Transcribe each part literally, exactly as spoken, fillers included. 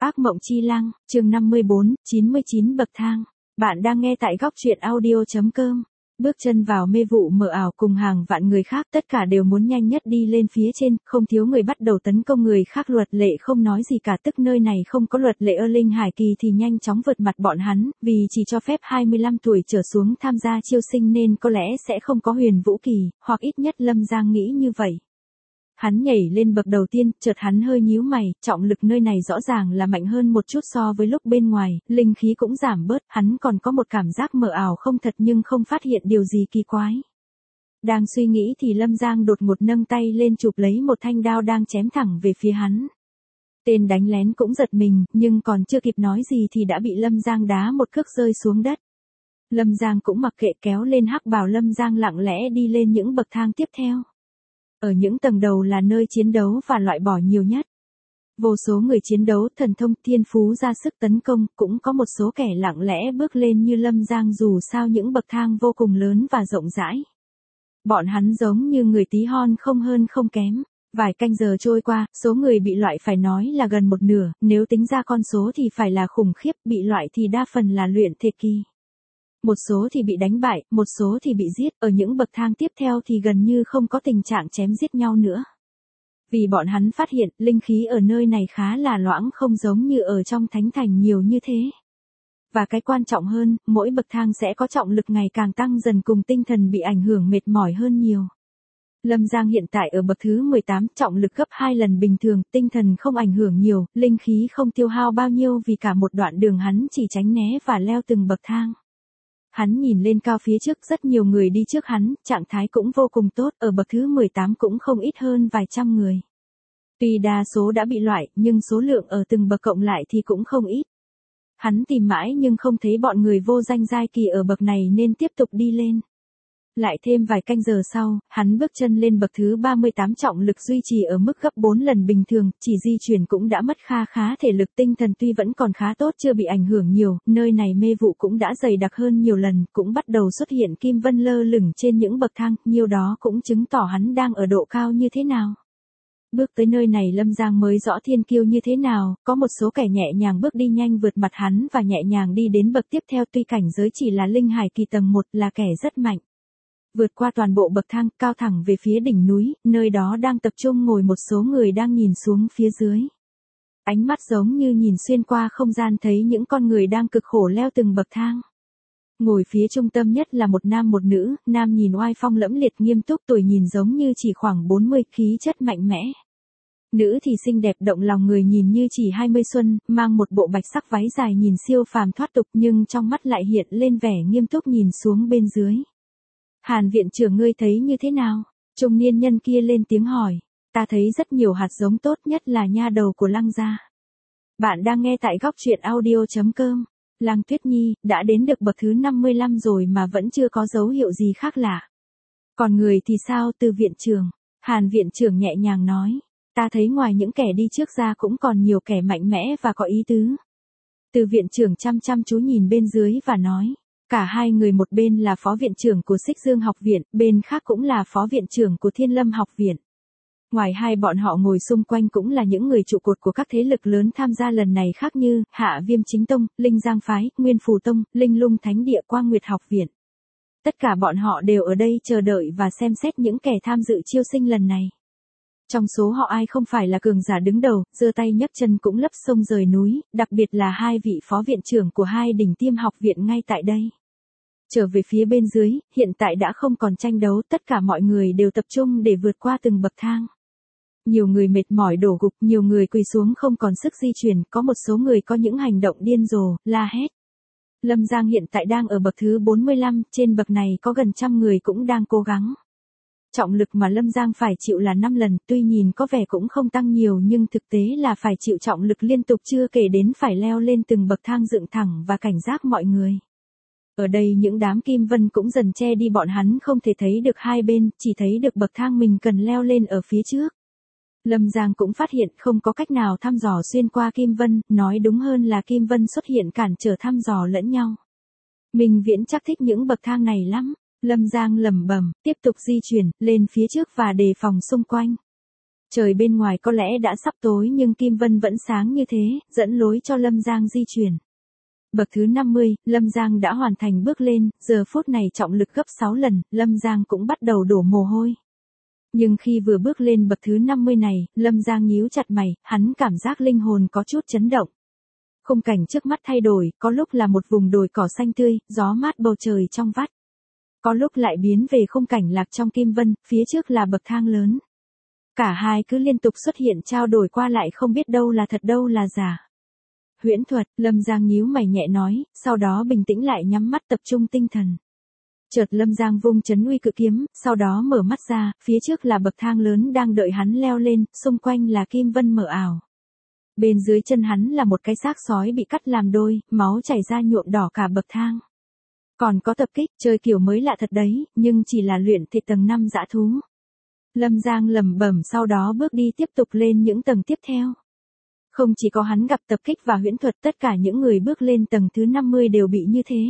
Ác mộng chi lăng, chương năm mươi bốn, chín mươi chín bậc thang. Bạn đang nghe tại góc truyện audio chấm com. Bước chân vào mê vụ mờ ảo cùng hàng vạn người khác, tất cả đều muốn nhanh nhất đi lên phía trên, không thiếu người bắt đầu tấn công người khác. Luật lệ không nói gì cả, tức nơi này không có luật lệ. Ơ Linh Hải Kỳ thì nhanh chóng vượt mặt bọn hắn, vì chỉ cho phép hai mươi lăm tuổi trở xuống tham gia chiêu sinh nên có lẽ sẽ không có Huyền Vũ Kỳ, hoặc ít nhất Lâm Giang nghĩ như vậy. Hắn nhảy lên bậc đầu tiên, chợt hắn hơi nhíu mày, trọng lực nơi này rõ ràng là mạnh hơn một chút so với lúc bên ngoài, linh khí cũng giảm bớt, hắn còn có một cảm giác mờ ảo không thật nhưng không phát hiện điều gì kỳ quái. Đang suy nghĩ thì Lâm Giang đột ngột nâng tay lên chụp lấy một thanh đao đang chém thẳng về phía hắn. Tên đánh lén cũng giật mình, nhưng còn chưa kịp nói gì thì đã bị Lâm Giang đá một cước rơi xuống đất. Lâm Giang cũng mặc kệ, kéo lên hắc bào Lâm Giang lặng lẽ đi lên những bậc thang tiếp theo. Ở những tầng đầu là nơi chiến đấu và loại bỏ nhiều nhất. Vô số người chiến đấu, thần thông, thiên phú ra sức tấn công, cũng có một số kẻ lặng lẽ bước lên như Lâm Giang, dù sao những bậc thang vô cùng lớn và rộng rãi. Bọn hắn giống như người tí hon, không hơn không kém. Vài canh giờ trôi qua, số người bị loại phải nói là gần một nửa, nếu tính ra con số thì phải là khủng khiếp, bị loại thì đa phần là luyện thể kỳ. Một số thì bị đánh bại, một số thì bị giết, ở những bậc thang tiếp theo thì gần như không có tình trạng chém giết nhau nữa. Vì bọn hắn phát hiện, linh khí ở nơi này khá là loãng, không giống như ở trong thánh thành nhiều như thế. Và cái quan trọng hơn, mỗi bậc thang sẽ có trọng lực ngày càng tăng dần cùng tinh thần bị ảnh hưởng mệt mỏi hơn nhiều. Lâm Giang hiện tại ở bậc thứ mười tám, trọng lực gấp hai lần bình thường, tinh thần không ảnh hưởng nhiều, linh khí không tiêu hao bao nhiêu vì cả một đoạn đường hắn chỉ tránh né và leo từng bậc thang. Hắn nhìn lên cao phía trước, rất nhiều người đi trước hắn, trạng thái cũng vô cùng tốt, ở bậc thứ mười tám cũng không ít hơn vài trăm người. Tuy đa số đã bị loại, nhưng số lượng ở từng bậc cộng lại thì cũng không ít. Hắn tìm mãi nhưng không thấy bọn người vô danh giai kỳ ở bậc này nên tiếp tục đi lên. Lại thêm vài canh giờ sau, hắn bước chân lên bậc thứ ba mươi tám, trọng lực duy trì ở mức gấp bốn lần bình thường, chỉ di chuyển cũng đã mất kha khá thể lực. Tinh thần tuy vẫn còn khá tốt, chưa bị ảnh hưởng nhiều, nơi này mê vụ cũng đã dày đặc hơn nhiều lần, cũng bắt đầu xuất hiện kim vân lơ lửng trên những bậc thang, nhiều đó cũng chứng tỏ hắn đang ở độ cao như thế nào. Bước tới nơi này Lâm Giang mới rõ thiên kiêu như thế nào, có một số kẻ nhẹ nhàng bước đi nhanh vượt mặt hắn và nhẹ nhàng đi đến bậc tiếp theo, tuy cảnh giới chỉ là linh hải kỳ tầng một, là kẻ rất mạnh. Vượt qua toàn bộ bậc thang, cao thẳng về phía đỉnh núi, nơi đó đang tập trung ngồi một số người đang nhìn xuống phía dưới. Ánh mắt giống như nhìn xuyên qua không gian, thấy những con người đang cực khổ leo từng bậc thang. Ngồi phía trung tâm nhất là một nam một nữ, nam nhìn oai phong lẫm liệt nghiêm túc, tuổi nhìn giống như chỉ khoảng bốn mươi, khí chất mạnh mẽ. Nữ thì xinh đẹp động lòng người, nhìn như chỉ hai mươi xuân, mang một bộ bạch sắc váy dài nhìn siêu phàm thoát tục, nhưng trong mắt lại hiện lên vẻ nghiêm túc nhìn xuống bên dưới. Hàn viện trưởng, ngươi thấy như thế nào? Trung niên nhân kia lên tiếng hỏi. Ta thấy rất nhiều hạt giống, tốt nhất là nha đầu của Lăng gia. Bạn đang nghe tại góc truyện audio chấm com. Lăng Tuyết Nhi, đã đến được bậc thứ năm mươi lăm rồi mà vẫn chưa có dấu hiệu gì khác lạ. Còn người thì sao? Từ viện trưởng. Hàn viện trưởng nhẹ nhàng nói. Ta thấy ngoài những kẻ đi trước ra cũng còn nhiều kẻ mạnh mẽ và có ý tứ. Từ viện trưởng chăm chăm chú nhìn bên dưới và nói. Cả hai người, một bên là phó viện trưởng của Xích Dương học viện, bên khác cũng là phó viện trưởng của Thiên Lâm học viện. Ngoài hai bọn họ ngồi xung quanh cũng là những người trụ cột của các thế lực lớn tham gia lần này, khác như Hạ Viêm Chính Tông, Linh Giang Phái, Nguyên Phù Tông, Linh Lung Thánh Địa, Quang Nguyệt học viện. Tất cả bọn họ đều ở đây chờ đợi và xem xét những kẻ tham dự chiêu sinh lần này. Trong số họ ai không phải là cường giả đứng đầu, giơ tay nhấc chân cũng lấp sông rời núi, đặc biệt là hai vị phó viện trưởng của hai đỉnh tiêm học viện ngay tại đây. Trở về phía bên dưới, hiện tại đã không còn tranh đấu, tất cả mọi người đều tập trung để vượt qua từng bậc thang. Nhiều người mệt mỏi đổ gục, nhiều người quỳ xuống không còn sức di chuyển, có một số người có những hành động điên rồ, la hét. Lâm Giang hiện tại đang ở bậc thứ bốn mươi lăm, trên bậc này có gần trăm người cũng đang cố gắng. Trọng lực mà Lâm Giang phải chịu là năm lần, tuy nhìn có vẻ cũng không tăng nhiều nhưng thực tế là phải chịu trọng lực liên tục, chưa kể đến phải leo lên từng bậc thang dựng thẳng và cảnh giác mọi người. Ở đây những đám kim vân cũng dần che đi bọn hắn, không thể thấy được hai bên, chỉ thấy được bậc thang mình cần leo lên ở phía trước. Lâm Giang cũng phát hiện không có cách nào thăm dò xuyên qua kim vân, nói đúng hơn là kim vân xuất hiện cản trở thăm dò lẫn nhau. Minh Viễn chắc thích những bậc thang này lắm. Lâm Giang lẩm bẩm, tiếp tục di chuyển lên phía trước và đề phòng xung quanh. Trời bên ngoài có lẽ đã sắp tối nhưng kim vân vẫn sáng như thế, dẫn lối cho Lâm Giang di chuyển. Bậc thứ năm mươi, Lâm Giang đã hoàn thành bước lên, giờ phút này trọng lực gấp sáu lần, Lâm Giang cũng bắt đầu đổ mồ hôi. Nhưng khi vừa bước lên bậc thứ năm mươi này, Lâm Giang nhíu chặt mày, hắn cảm giác linh hồn có chút chấn động. Khung cảnh trước mắt thay đổi, có lúc là một vùng đồi cỏ xanh tươi, gió mát bầu trời trong vắt. Có lúc lại biến về khung cảnh lạc trong kim vân, phía trước là bậc thang lớn. Cả hai cứ liên tục xuất hiện trao đổi qua lại không biết đâu là thật đâu là giả. Huyễn thuật, Lâm Giang nhíu mày nhẹ nói, sau đó bình tĩnh lại nhắm mắt tập trung tinh thần. Chợt Lâm Giang vung chấn uy cự kiếm, sau đó mở mắt ra, phía trước là bậc thang lớn đang đợi hắn leo lên, xung quanh là kim vân mờ ảo. Bên dưới chân hắn là một cái xác sói bị cắt làm đôi, máu chảy ra nhuộm đỏ cả bậc thang. Còn có tập kích, chơi kiểu mới lạ thật đấy, nhưng chỉ là luyện thể tầng năm dã thú. Lâm Giang lẩm bẩm sau đó bước đi tiếp tục lên những tầng tiếp theo. Không chỉ có hắn gặp tập kích và huyễn thuật, tất cả những người bước lên tầng thứ năm mươi đều bị như thế.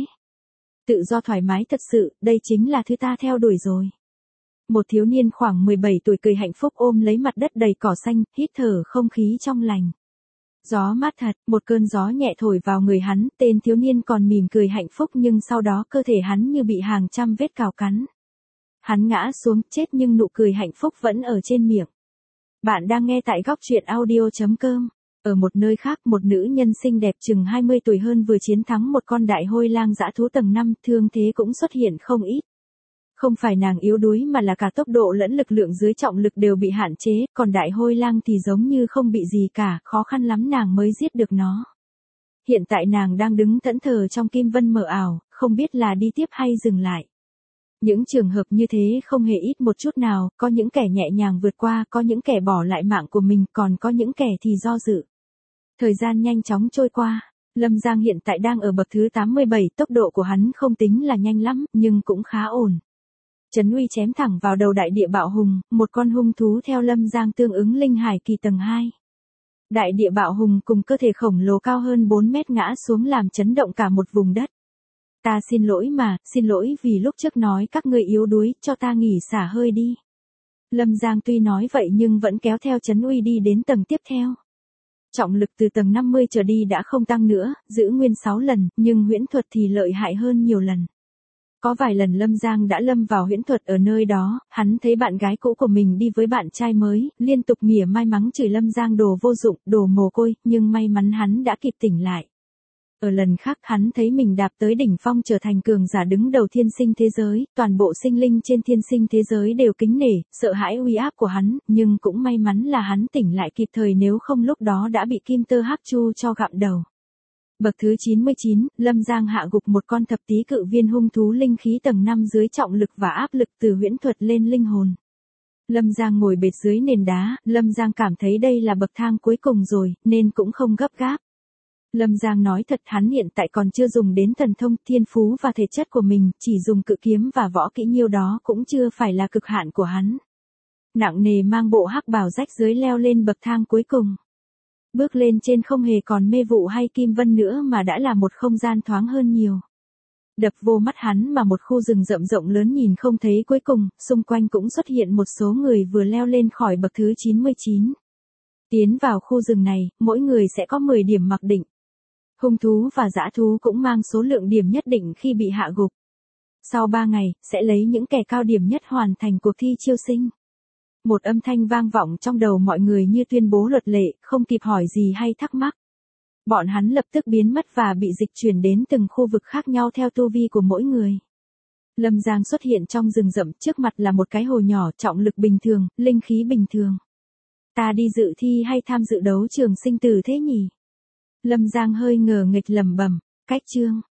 Tự do thoải mái thật sự, đây chính là thứ ta theo đuổi rồi. Một thiếu niên khoảng mười bảy tuổi cười hạnh phúc ôm lấy mặt đất đầy cỏ xanh, hít thở không khí trong lành. Gió mát thật, một cơn gió nhẹ thổi vào người hắn, tên thiếu niên còn mỉm cười hạnh phúc nhưng sau đó cơ thể hắn như bị hàng trăm vết cào cắn. Hắn ngã xuống chết nhưng nụ cười hạnh phúc vẫn ở trên miệng. Bạn đang nghe tại góc truyện audio chấm com. Ở một nơi khác, một nữ nhân xinh đẹp chừng hai mươi tuổi hơn vừa chiến thắng một con đại hôi lang dã thú tầng năm, thương thế cũng xuất hiện không ít. Không phải nàng yếu đuối mà là cả tốc độ lẫn lực lượng dưới trọng lực đều bị hạn chế, còn đại hôi lang thì giống như không bị gì cả, khó khăn lắm nàng mới giết được nó. Hiện tại nàng đang đứng thẫn thờ trong kim vân mờ ảo, không biết là đi tiếp hay dừng lại. Những trường hợp như thế không hề ít một chút nào, có những kẻ nhẹ nhàng vượt qua, có những kẻ bỏ lại mạng của mình, còn có những kẻ thì do dự. Thời gian nhanh chóng trôi qua, Lâm Giang hiện tại đang ở bậc thứ tám mươi bảy, tốc độ của hắn không tính là nhanh lắm, nhưng cũng khá ổn. Trấn uy chém thẳng vào đầu đại địa bạo hùng, một con hung thú theo Lâm Giang tương ứng linh hải kỳ tầng hai. Đại địa bạo hùng cùng cơ thể khổng lồ cao hơn bốn mét ngã xuống làm chấn động cả một vùng đất. Ta xin lỗi mà, xin lỗi vì lúc trước nói các ngươi yếu đuối, cho ta nghỉ xả hơi đi. Lâm Giang tuy nói vậy nhưng vẫn kéo theo trấn uy đi đến tầng tiếp theo. Trọng lực từ tầng năm mươi trở đi đã không tăng nữa, giữ nguyên sáu lần, nhưng huyễn thuật thì lợi hại hơn nhiều lần. Có vài lần Lâm Giang đã lâm vào huyễn thuật ở nơi đó, hắn thấy bạn gái cũ của mình đi với bạn trai mới, liên tục mỉa mai mắng chửi Lâm Giang đồ vô dụng, đồ mồ côi, nhưng may mắn hắn đã kịp tỉnh lại. Ở lần khác hắn thấy mình đạp tới đỉnh phong trở thành cường giả đứng đầu thiên sinh thế giới, toàn bộ sinh linh trên thiên sinh thế giới đều kính nể, sợ hãi uy áp của hắn, nhưng cũng may mắn là hắn tỉnh lại kịp thời nếu không lúc đó đã bị kim tơ hắc chu cho gặm đầu. Bậc thứ chín mươi chín, Lâm Giang hạ gục một con thập tý cự viên hung thú linh khí tầng năm dưới trọng lực và áp lực từ huyễn thuật lên linh hồn. Lâm Giang ngồi bệt dưới nền đá, Lâm Giang cảm thấy đây là bậc thang cuối cùng rồi, nên cũng không gấp gáp. Lâm Giang nói thật hắn hiện tại còn chưa dùng đến thần thông, thiên phú và thể chất của mình, chỉ dùng cự kiếm và võ kỹ nhiêu đó cũng chưa phải là cực hạn của hắn. Nặng nề mang bộ hắc bào rách dưới leo lên bậc thang cuối cùng. Bước lên trên không hề còn mê vụ hay kim vân nữa mà đã là một không gian thoáng hơn nhiều. Đập vô mắt hắn mà một khu rừng rậm rộng lớn nhìn không thấy cuối cùng, xung quanh cũng xuất hiện một số người vừa leo lên khỏi bậc thứ chín mươi chín. Tiến vào khu rừng này, mỗi người sẽ có mười điểm mặc định. Hung thú và dã thú cũng mang số lượng điểm nhất định khi bị hạ gục. Sau ba ngày, sẽ lấy những kẻ cao điểm nhất hoàn thành cuộc thi chiêu sinh. Một âm thanh vang vọng trong đầu mọi người như tuyên bố luật lệ, không kịp hỏi gì hay thắc mắc. Bọn hắn lập tức biến mất và bị dịch chuyển đến từng khu vực khác nhau theo tu vi của mỗi người. Lâm Giang xuất hiện trong rừng rậm, trước mặt là một cái hồ nhỏ, trọng lực bình thường, linh khí bình thường. Ta đi dự thi hay tham dự đấu trường sinh tử thế nhỉ? Lâm Giang hơi ngờ nghịch lẩm bẩm, cách chương.